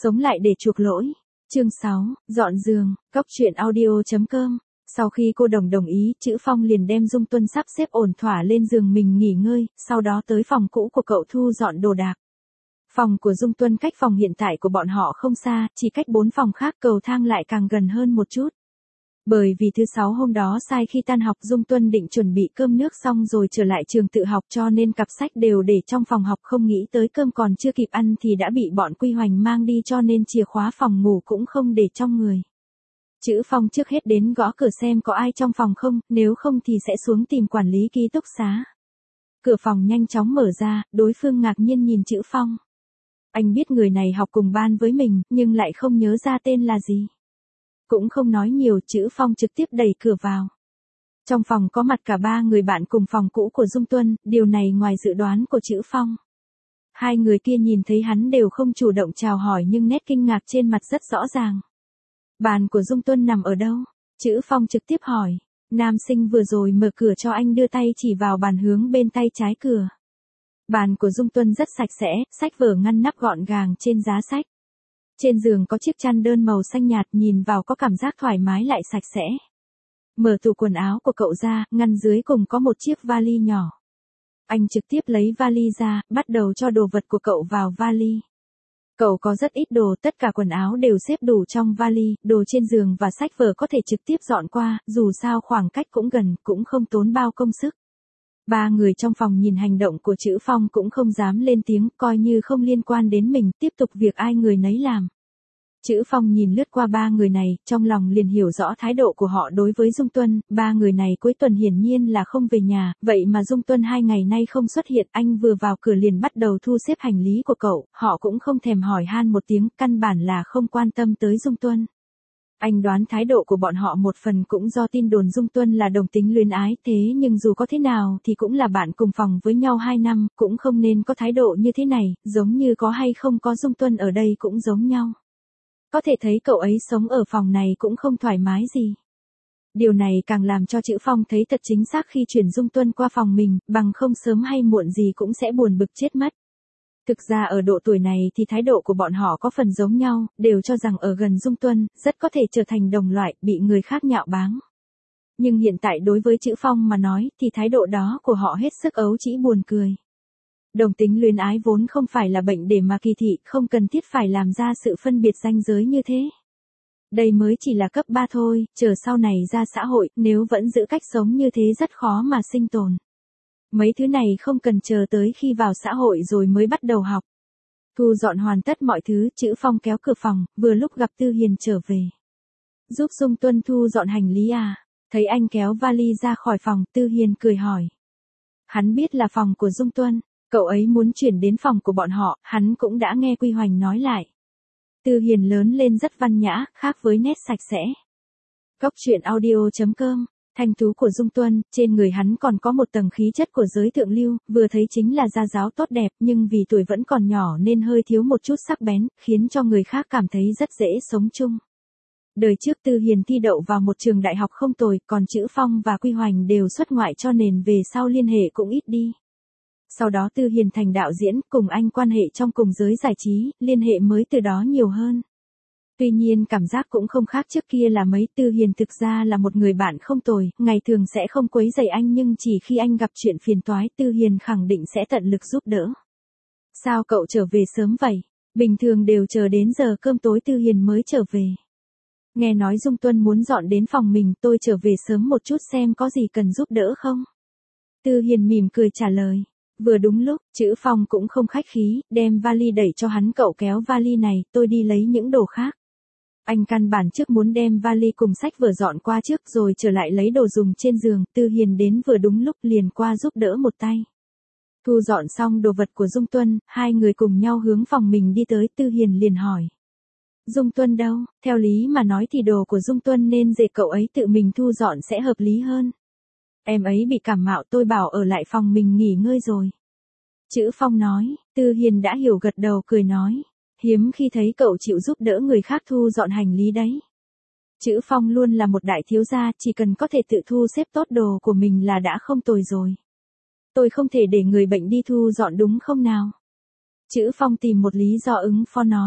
Sống lại để chuộc lỗi. Chương 6, dọn giường, Cóc truyện audio.com. Sau khi cô Đồng đồng ý, Chữ Phong liền đem Dung Tuân sắp xếp ổn thỏa lên giường mình nghỉ ngơi, sau đó tới phòng cũ của cậu thu dọn đồ đạc. Phòng của Dung Tuân cách phòng hiện tại của bọn họ không xa, chỉ cách 4 phòng khác, cầu thang lại càng gần hơn một chút. Bởi vì thứ 6 hôm đó sai khi tan học, Dung Tuân định chuẩn bị cơm nước xong rồi trở lại trường tự học, cho nên cặp sách đều để trong phòng học, không nghĩ tới cơm còn chưa kịp ăn thì đã bị bọn Quy Hoành mang đi, cho nên chìa khóa phòng ngủ cũng không để trong người. Chữ Phong trước hết đến gõ cửa xem có ai trong phòng không, nếu không thì sẽ xuống tìm quản lý ký túc xá. Cửa phòng nhanh chóng mở ra, đối phương ngạc nhiên nhìn Chữ Phong. Anh biết người này học cùng ban với mình, nhưng lại không nhớ ra tên là gì. Cũng không nói nhiều, Chữ Phong trực tiếp đẩy cửa vào. Trong phòng có mặt cả 3 người bạn cùng phòng cũ của Dung Tuân, điều này ngoài dự đoán của Chữ Phong. Hai người kia nhìn thấy hắn đều không chủ động chào hỏi, nhưng nét kinh ngạc trên mặt rất rõ ràng. Bàn của Dung Tuân nằm ở đâu? Chữ Phong trực tiếp hỏi. Nam sinh vừa rồi mở cửa cho anh đưa tay chỉ vào bàn hướng bên tay trái cửa. Bàn của Dung Tuân rất sạch sẽ, sách vở ngăn nắp gọn gàng trên giá sách. Trên giường có chiếc chăn đơn màu xanh nhạt, nhìn vào có cảm giác thoải mái lại sạch sẽ. Mở tủ quần áo của cậu ra, ngăn dưới cùng có một chiếc vali nhỏ. Anh trực tiếp lấy vali ra, bắt đầu cho đồ vật của cậu vào vali. Cậu có rất ít đồ, tất cả quần áo đều xếp đủ trong vali, đồ trên giường và sách vở có thể trực tiếp dọn qua, dù sao khoảng cách cũng gần, cũng không tốn bao công sức. 3 người trong phòng nhìn hành động của Chữ Phong cũng không dám lên tiếng, coi như không liên quan đến mình, tiếp tục việc ai người nấy làm. Chữ Phong nhìn lướt qua 3 người này, trong lòng liền hiểu rõ thái độ của họ đối với Dung Tuân. 3 người này cuối tuần hiển nhiên là không về nhà, vậy mà Dung Tuân 2 ngày nay không xuất hiện, anh vừa vào cửa liền bắt đầu thu xếp hành lý của cậu, họ cũng không thèm hỏi han một tiếng, căn bản là không quan tâm tới Dung Tuân. Anh đoán thái độ của bọn họ một phần cũng do tin đồn Dung Tuân là đồng tính luyến ái, thế nhưng dù có thế nào thì cũng là bạn cùng phòng với nhau 2 năm, cũng không nên có thái độ như thế này, giống như có hay không có Dung Tuân ở đây cũng giống nhau. Có thể thấy cậu ấy sống ở phòng này cũng không thoải mái gì. Điều này càng làm cho Chữ Phong thấy thật chính xác khi chuyển Dung Tuân qua phòng mình, bằng không sớm hay muộn gì cũng sẽ buồn bực chết mất. Thực ra ở độ tuổi này thì thái độ của bọn họ có phần giống nhau, đều cho rằng ở gần Dung Tuân, rất có thể trở thành đồng loại, bị người khác nhạo báng. Nhưng hiện tại đối với Chữ Phong mà nói, thì thái độ đó của họ hết sức ấu trĩ buồn cười. Đồng tính luyến ái vốn không phải là bệnh để mà kỳ thị, không cần thiết phải làm ra sự phân biệt ranh giới như thế. Đây mới chỉ là cấp 3 thôi, chờ sau này ra xã hội, nếu vẫn giữ cách sống như thế rất khó mà sinh tồn. Mấy thứ này không cần chờ tới khi vào xã hội rồi mới bắt đầu học. Thu dọn hoàn tất mọi thứ, Chữ Phong kéo cửa phòng, vừa lúc gặp Tư Hiền trở về. Giúp Dung Tuân thu dọn hành lý à? Thấy anh kéo vali ra khỏi phòng, Tư Hiền cười hỏi. Hắn biết là phòng của Dung Tuân, cậu ấy muốn chuyển đến phòng của bọn họ, hắn cũng đã nghe Quy Hoành nói lại. Tư Hiền lớn lên rất văn nhã, khác với nét sạch sẽ. Cóc truyện audio.com. Thanh tú của Dung Tuân, trên người hắn còn có một tầng khí chất của giới thượng lưu, vừa thấy chính là gia giáo tốt đẹp, nhưng vì tuổi vẫn còn nhỏ nên hơi thiếu một chút sắc bén, khiến cho người khác cảm thấy rất dễ sống chung. Đời trước Tư Hiền thi đậu vào một trường đại học không tồi, còn Chữ Phong và Quy Hoành đều xuất ngoại cho nên về sau liên hệ cũng ít đi. Sau đó Tư Hiền thành đạo diễn, cùng anh quan hệ trong cùng giới giải trí, liên hệ mới từ đó nhiều hơn. Tuy nhiên cảm giác cũng không khác trước kia là mấy. Tư Hiền thực ra là một người bạn không tồi, ngày thường sẽ không quấy rầy anh, nhưng chỉ khi anh gặp chuyện phiền toái, Tư Hiền khẳng định sẽ tận lực giúp đỡ. Sao cậu trở về sớm vậy? Bình thường đều chờ đến giờ cơm tối Tư Hiền mới trở về. Nghe nói Dung Tuân muốn dọn đến phòng mình, tôi trở về sớm một chút xem có gì cần giúp đỡ không? Tư Hiền mỉm cười trả lời. Vừa đúng lúc, Chữ Phong cũng không khách khí, đem vali đẩy cho hắn, cậu kéo vali này, tôi đi lấy những đồ khác. Anh căn bản trước muốn đem vali cùng sách vở dọn qua trước rồi trở lại lấy đồ dùng trên giường. Tư Hiền đến vừa đúng lúc liền qua giúp đỡ một tay. Thu dọn xong đồ vật của Dung Tuân, hai người cùng nhau hướng phòng mình đi tới. Tư Hiền liền hỏi. Dung Tuân đâu? Theo lý mà nói thì đồ của Dung Tuân nên để cậu ấy tự mình thu dọn sẽ hợp lý hơn. Em ấy bị cảm mạo, tôi bảo ở lại phòng mình nghỉ ngơi rồi. Chữ Phong nói. Tư Hiền đã hiểu gật đầu cười nói. Hiếm khi thấy cậu chịu giúp đỡ người khác thu dọn hành lý đấy. Chữ Phong luôn là một đại thiếu gia, chỉ cần có thể tự thu xếp tốt đồ của mình là đã không tồi rồi. Tôi không thể để người bệnh đi thu dọn đúng không nào? Chữ Phong tìm một lý do ứng phó nói.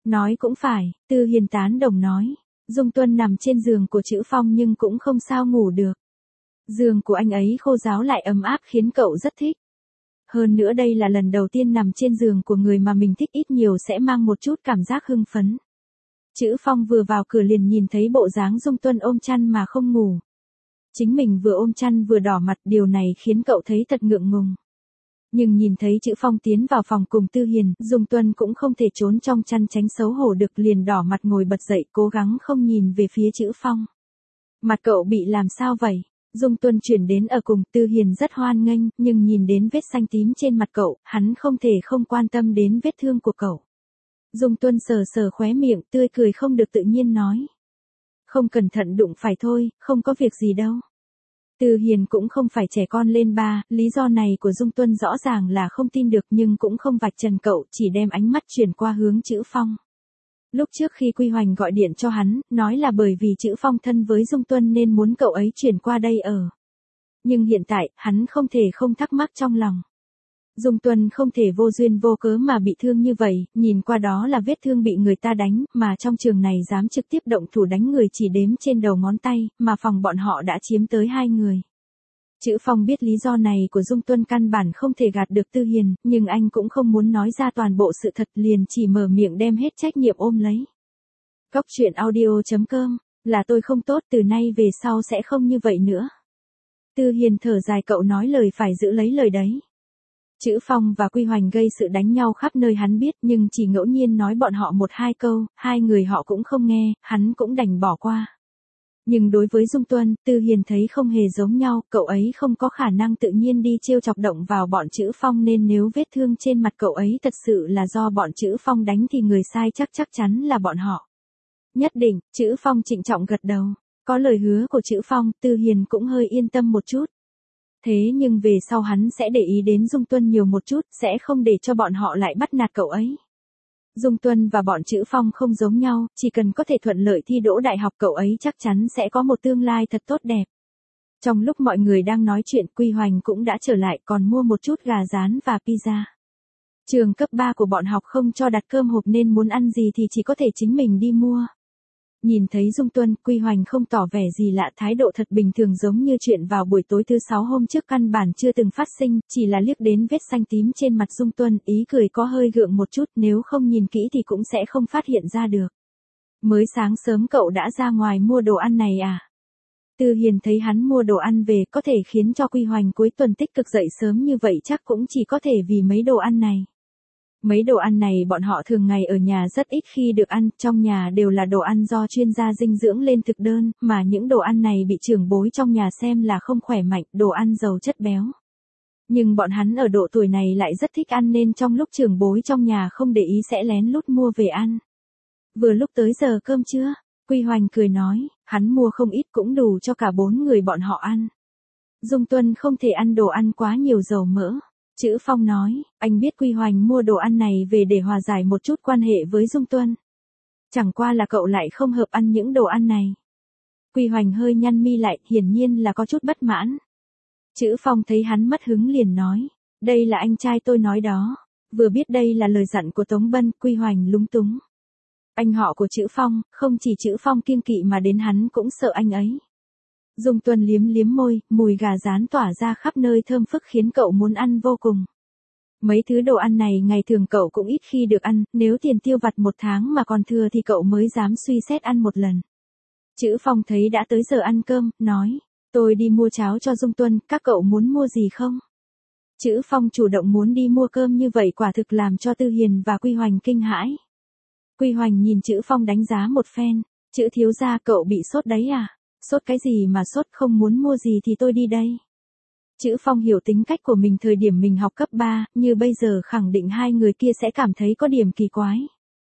Nói cũng phải, Tư Hiền tán đồng nói. Dung Tuân nằm trên giường của Trữ Phong nhưng cũng không sao ngủ được. Giường của anh ấy khô ráo lại ấm áp khiến cậu rất thích. Hơn nữa đây là lần đầu tiên nằm trên giường của người mà mình thích, ít nhiều sẽ mang một chút cảm giác hưng phấn. Trữ Phong vừa vào cửa liền nhìn thấy bộ dáng Dung Tuân ôm chăn mà không ngủ. Chính mình vừa ôm chăn vừa đỏ mặt, điều này khiến cậu thấy thật ngượng ngùng. Nhưng nhìn thấy Trữ Phong tiến vào phòng cùng Tư Hiền, Dung Tuân cũng không thể trốn trong chăn tránh xấu hổ được, liền đỏ mặt ngồi bật dậy cố gắng không nhìn về phía Trữ Phong. Mặt cậu bị làm sao vậy? Dung Tuân chuyển đến ở cùng, Tư Hiền rất hoan nghênh, nhưng nhìn đến vết xanh tím trên mặt cậu, hắn không thể không quan tâm đến vết thương của cậu. Dung Tuân sờ sờ khóe miệng, tươi cười không được tự nhiên nói. Không cẩn thận đụng phải thôi, không có việc gì đâu. Tư Hiền cũng không phải trẻ con lên ba, lý do này của Dung Tuân rõ ràng là không tin được nhưng cũng không vạch trần cậu, chỉ đem ánh mắt chuyển qua hướng Trữ Phong. Lúc trước khi Quy Hoành gọi điện cho hắn, nói là bởi vì Trữ Phong thân với Dung Tuân nên muốn cậu ấy chuyển qua đây ở. Nhưng hiện tại, hắn không thể không thắc mắc trong lòng. Dung Tuân không thể vô duyên vô cớ mà bị thương như vậy, nhìn qua đó là vết thương bị người ta đánh, mà trong trường này dám trực tiếp động thủ đánh người chỉ đếm trên đầu ngón tay, mà phòng bọn họ đã chiếm tới 2 người. Trữ Phong biết lý do này của Dung Tuân căn bản không thể gạt được Tư Hiền, nhưng anh cũng không muốn nói ra toàn bộ sự thật, liền chỉ mở miệng đem hết trách nhiệm ôm lấy. Cóc truyện audio.com, là tôi không tốt, từ nay về sau sẽ không như vậy nữa. Tư Hiền thở dài, cậu nói lời phải giữ lấy lời đấy. Trữ Phong và Quy Hoành gây sự đánh nhau khắp nơi hắn biết, nhưng chỉ ngẫu nhiên nói bọn họ 1-2 câu, 2 người họ cũng không nghe, hắn cũng đành bỏ qua. Nhưng đối với Dung Tuân, Tư Hiền thấy không hề giống nhau, cậu ấy không có khả năng tự nhiên đi trêu chọc động vào bọn Trữ Phong, nên nếu vết thương trên mặt cậu ấy thật sự là do bọn Trữ Phong đánh thì người sai chắc chắn là bọn họ. Nhất định, Trữ Phong trịnh trọng gật đầu. Có lời hứa của Trữ Phong, Tư Hiền cũng hơi yên tâm một chút. Thế nhưng về sau hắn sẽ để ý đến Dung Tuân nhiều một chút, sẽ không để cho bọn họ lại bắt nạt cậu ấy. Dung Tuân và bọn Trữ Phong không giống nhau, chỉ cần có thể thuận lợi thi đỗ đại học cậu ấy chắc chắn sẽ có một tương lai thật tốt đẹp. Trong lúc mọi người đang nói chuyện, Quy Hoành cũng đã trở lại, còn mua một chút gà rán và pizza. Trường cấp 3 của bọn học không cho đặt cơm hộp nên muốn ăn gì thì chỉ có thể chính mình đi mua. Nhìn thấy Dung Tuân, Quy Hoành không tỏ vẻ gì lạ, thái độ thật bình thường giống như chuyện vào buổi tối thứ 6 hôm trước căn bản chưa từng phát sinh, chỉ là liếc đến vết xanh tím trên mặt Dung Tuân, ý cười có hơi gượng một chút, nếu không nhìn kỹ thì cũng sẽ không phát hiện ra được. Mới sáng sớm cậu đã ra ngoài mua đồ ăn này à? Tư Hiền thấy hắn mua đồ ăn về có thể khiến cho Quy Hoành cuối tuần tích cực dậy sớm như vậy chắc cũng chỉ có thể vì mấy đồ ăn này. Mấy đồ ăn này bọn họ thường ngày ở nhà rất ít khi được ăn, trong nhà đều là đồ ăn do chuyên gia dinh dưỡng lên thực đơn, mà những đồ ăn này bị trưởng bối trong nhà xem là không khỏe mạnh, đồ ăn giàu chất béo. Nhưng bọn hắn ở độ tuổi này lại rất thích ăn nên trong lúc trưởng bối trong nhà không để ý sẽ lén lút mua về ăn. Vừa lúc tới giờ cơm trưa, Quy Hoành cười nói, hắn mua không ít cũng đủ cho cả 4 người bọn họ ăn. Dung Tuân không thể ăn đồ ăn quá nhiều dầu mỡ. Trữ Phong nói, anh biết Quy Hoành mua đồ ăn này về để hòa giải một chút quan hệ với Dung Tuân. Chẳng qua là cậu lại không hợp ăn những đồ ăn này. Quy Hoành hơi nhăn mi lại, hiển nhiên là có chút bất mãn. Trữ Phong thấy hắn mất hứng liền nói, đây là anh trai tôi nói đó. Vừa biết đây là lời dặn của Tống Bân, Quy Hoành lúng túng. Anh họ của Trữ Phong, không chỉ Trữ Phong kiêng kỵ mà đến hắn cũng sợ anh ấy. Dung Tuân liếm liếm môi, mùi gà rán tỏa ra khắp nơi thơm phức khiến cậu muốn ăn vô cùng. Mấy thứ đồ ăn này ngày thường cậu cũng ít khi được ăn, nếu tiền tiêu vặt một tháng mà còn thừa thì cậu mới dám suy xét ăn một lần. Trữ Phong thấy đã tới giờ ăn cơm, nói, tôi đi mua cháo cho Dung Tuân, các cậu muốn mua gì không? Trữ Phong chủ động muốn đi mua cơm như vậy quả thực làm cho Tư Hiền và Quy Hoành kinh hãi. Quy Hoành nhìn Trữ Phong đánh giá một phen, Trữ thiếu gia cậu bị sốt đấy à? Sốt cái gì mà sốt, không muốn mua gì thì tôi đi đây. Trữ Phong hiểu tính cách của mình thời điểm mình học cấp 3, như bây giờ khẳng định 2 người kia sẽ cảm thấy có điểm kỳ quái.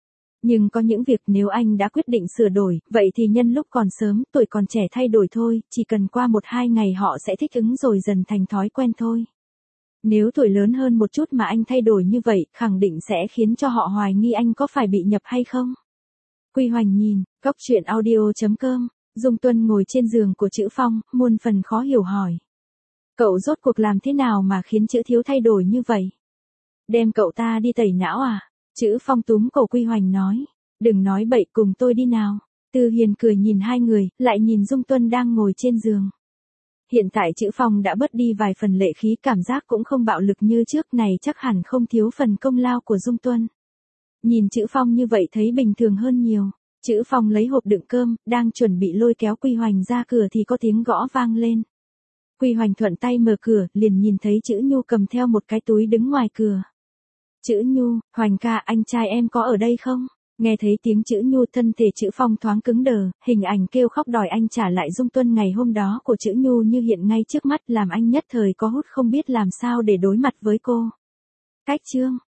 Nhưng có những việc nếu anh đã quyết định sửa đổi, vậy thì nhân lúc còn sớm, tuổi còn trẻ thay đổi thôi, chỉ cần qua 1-2 ngày họ sẽ thích ứng rồi dần thành thói quen thôi. Nếu tuổi lớn hơn một chút mà anh thay đổi như vậy, khẳng định sẽ khiến cho họ hoài nghi anh có phải bị nhập hay không. Quy Hoành nhìn, cóc truyện audio.com. Dung Tuân ngồi trên giường của Trữ Phong, muôn phần khó hiểu hỏi. Cậu rốt cuộc làm thế nào mà khiến Trữ thiếu thay đổi như vậy? Đem cậu ta đi tẩy não à? Trữ Phong túm cổ Quy Hoành nói. Đừng nói bậy, cùng tôi đi nào. Tư Hiền cười nhìn hai người, lại nhìn Dung Tuân đang ngồi trên giường. Hiện tại Trữ Phong đã bớt đi vài phần lệ khí, cảm giác cũng không bạo lực như trước này, chắc hẳn không thiếu phần công lao của Dung Tuân. Nhìn Trữ Phong như vậy thấy bình thường hơn nhiều. Trữ Phong lấy hộp đựng cơm, đang chuẩn bị lôi kéo Quy Hoành ra cửa thì có tiếng gõ vang lên. Quy Hoành thuận tay mở cửa, liền nhìn thấy Trữ Nhu cầm theo một cái túi đứng ngoài cửa. Trữ Nhu, Hoành ca, anh trai em có ở đây không? Nghe thấy tiếng Trữ Nhu, thân thể Trữ Phong thoáng cứng đờ, hình ảnh kêu khóc đòi anh trả lại Dung Tuân ngày hôm đó của Trữ Nhu như hiện ngay trước mắt, làm anh nhất thời có hút không biết làm sao để đối mặt với cô. Cách chương